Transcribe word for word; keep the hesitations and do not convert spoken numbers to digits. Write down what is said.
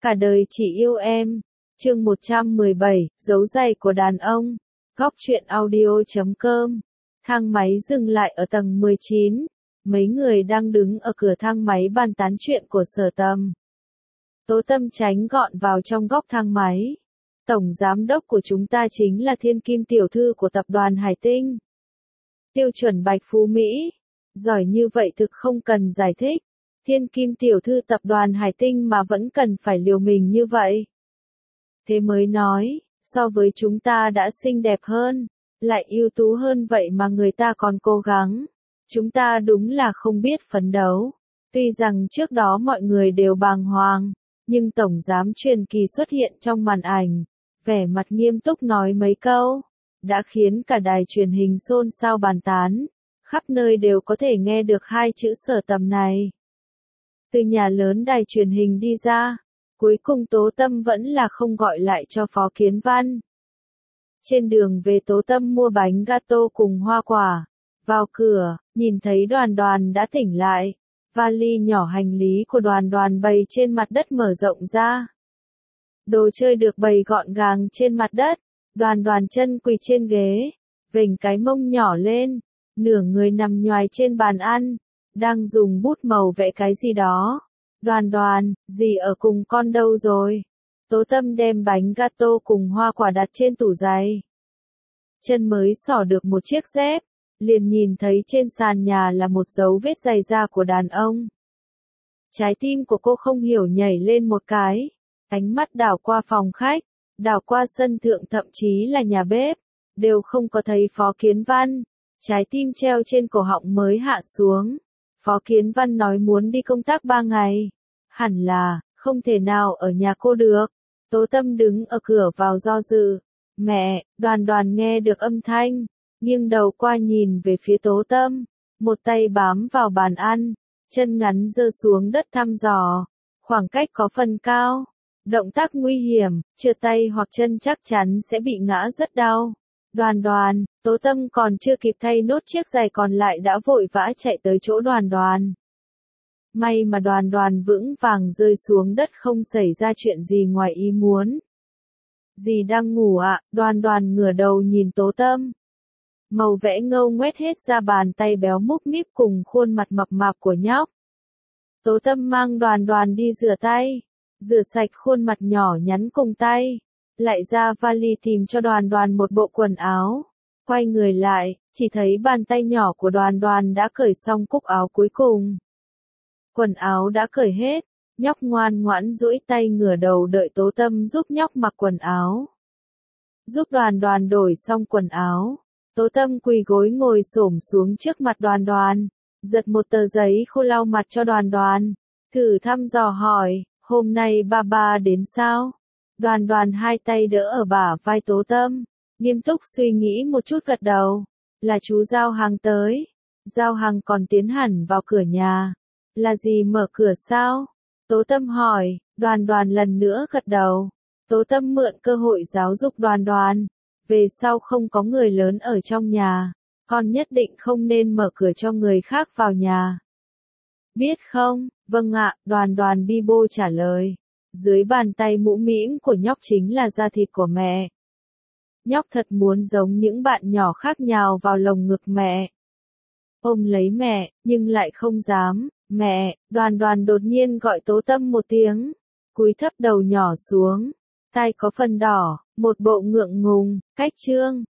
Cả đời chỉ yêu em. Chương một trăm mười bảy, dấu giày của đàn ông. Góc truyện audio chấm com. Thang máy dừng lại ở tầng mười chín. Mấy người đang đứng ở cửa thang máy bàn tán chuyện của Sở Tầm. Tố Tâm tránh gọn vào trong góc thang máy. Tổng giám đốc của chúng ta chính là thiên kim tiểu thư của tập đoàn Hải Tinh. Tiêu chuẩn Bạch Phú Mỹ. Giỏi như vậy thực không cần giải thích. Thiên kim tiểu thư tập đoàn Hải Tinh mà vẫn cần phải liều mình như vậy. Thế mới nói, so với chúng ta đã xinh đẹp hơn, lại ưu tú hơn vậy mà người ta còn cố gắng. Chúng ta đúng là không biết phấn đấu. Tuy rằng trước đó mọi người đều bàng hoàng, nhưng tổng giám truyền kỳ xuất hiện trong màn ảnh, vẻ mặt nghiêm túc nói mấy câu, đã khiến cả đài truyền hình xôn xao bàn tán, khắp nơi đều có thể nghe được hai chữ Sở Tầm này. Từ nhà lớn đài truyền hình đi ra, cuối cùng Tố Tâm vẫn là không gọi lại cho Phó Kiến Văn. Trên đường về Tố Tâm mua bánh gato cùng hoa quả. Vào cửa, nhìn thấy Đoàn Đoàn đã tỉnh lại. Vali nhỏ hành lý của Đoàn Đoàn bày trên mặt đất mở rộng ra. Đồ chơi được bày gọn gàng trên mặt đất. Đoàn Đoàn chân quỳ trên ghế, vểnh cái mông nhỏ lên, nửa người nằm nhoài trên bàn ăn, đang dùng bút màu vẽ cái gì đó. Đoàn Đoàn, dì ở cùng con đâu rồi? Tố Tâm đem bánh gato cùng hoa quả đặt trên tủ giày. Chân mới xỏ được một chiếc dép, liền nhìn thấy trên sàn nhà là một dấu vết giày da của đàn ông. Trái tim của cô không hiểu nhảy lên một cái, ánh mắt đảo qua phòng khách, đảo qua sân thượng thậm chí là nhà bếp, đều không có thấy Phó Kiến Văn. Trái tim treo trên cổ họng mới hạ xuống. Phó Kiến Văn nói muốn đi công tác ba ngày. Hẳn là, không thể nào ở nhà cô được. Tố Tâm đứng ở cửa vào do dự. Mẹ, Đoàn Đoàn nghe được âm thanh, nghiêng đầu qua nhìn về phía Tố Tâm. Một tay bám vào bàn ăn, chân ngắn giơ xuống đất thăm dò. Khoảng cách có phần cao. Động tác nguy hiểm, trượt tay hoặc chân chắc chắn sẽ bị ngã rất đau. Đoàn Đoàn, Tố Tâm còn chưa kịp thay nốt chiếc giày còn lại đã vội vã chạy tới chỗ Đoàn Đoàn. May mà Đoàn Đoàn vững vàng rơi xuống đất không xảy ra chuyện gì ngoài ý muốn. Dì đang ngủ ạ, à? Đoàn Đoàn ngửa đầu nhìn Tố Tâm. Màu vẽ ngâu ngoét hết ra bàn tay béo múp míp cùng khuôn mặt mập mạp của nhóc. Tố Tâm mang Đoàn Đoàn đi rửa tay, rửa sạch khuôn mặt nhỏ nhắn cùng tay. Lại ra vali tìm cho Đoàn Đoàn một bộ quần áo. Quay người lại, chỉ thấy bàn tay nhỏ của Đoàn Đoàn đã cởi xong cúc áo cuối cùng. Quần áo đã cởi hết, nhóc ngoan ngoãn duỗi tay ngửa đầu đợi Tố Tâm giúp nhóc mặc quần áo. Giúp Đoàn Đoàn đổi xong quần áo, Tố Tâm quỳ gối ngồi xổm xuống trước mặt Đoàn Đoàn, giật một tờ giấy khô lau mặt cho Đoàn Đoàn, thử thăm dò hỏi, hôm nay ba ba đến sao? Đoàn Đoàn hai tay đỡ ở bả vai Tố Tâm, nghiêm túc suy nghĩ một chút gật đầu. Là chú Giao Hàng tới. Giao Hàng còn tiến hẳn vào cửa nhà. Là gì mở cửa sao? Tố Tâm hỏi. Đoàn Đoàn lần nữa gật đầu. Tố Tâm mượn cơ hội giáo dục Đoàn Đoàn. Về sau không có người lớn ở trong nhà, con nhất định không nên mở cửa cho người khác vào nhà. Biết không? Vâng ạ, Đoàn Đoàn bi bô trả lời. Dưới bàn tay mũ mĩm của nhóc chính là da thịt của mẹ. Nhóc thật muốn giống những bạn nhỏ khác nhào vào lồng ngực mẹ. Ôm lấy mẹ, nhưng lại không dám. Mẹ, Đoàn Đoàn đột nhiên gọi Tố Tâm một tiếng. Cúi thấp đầu nhỏ xuống. Tai có phần đỏ, một bộ ngượng ngùng, cách trương.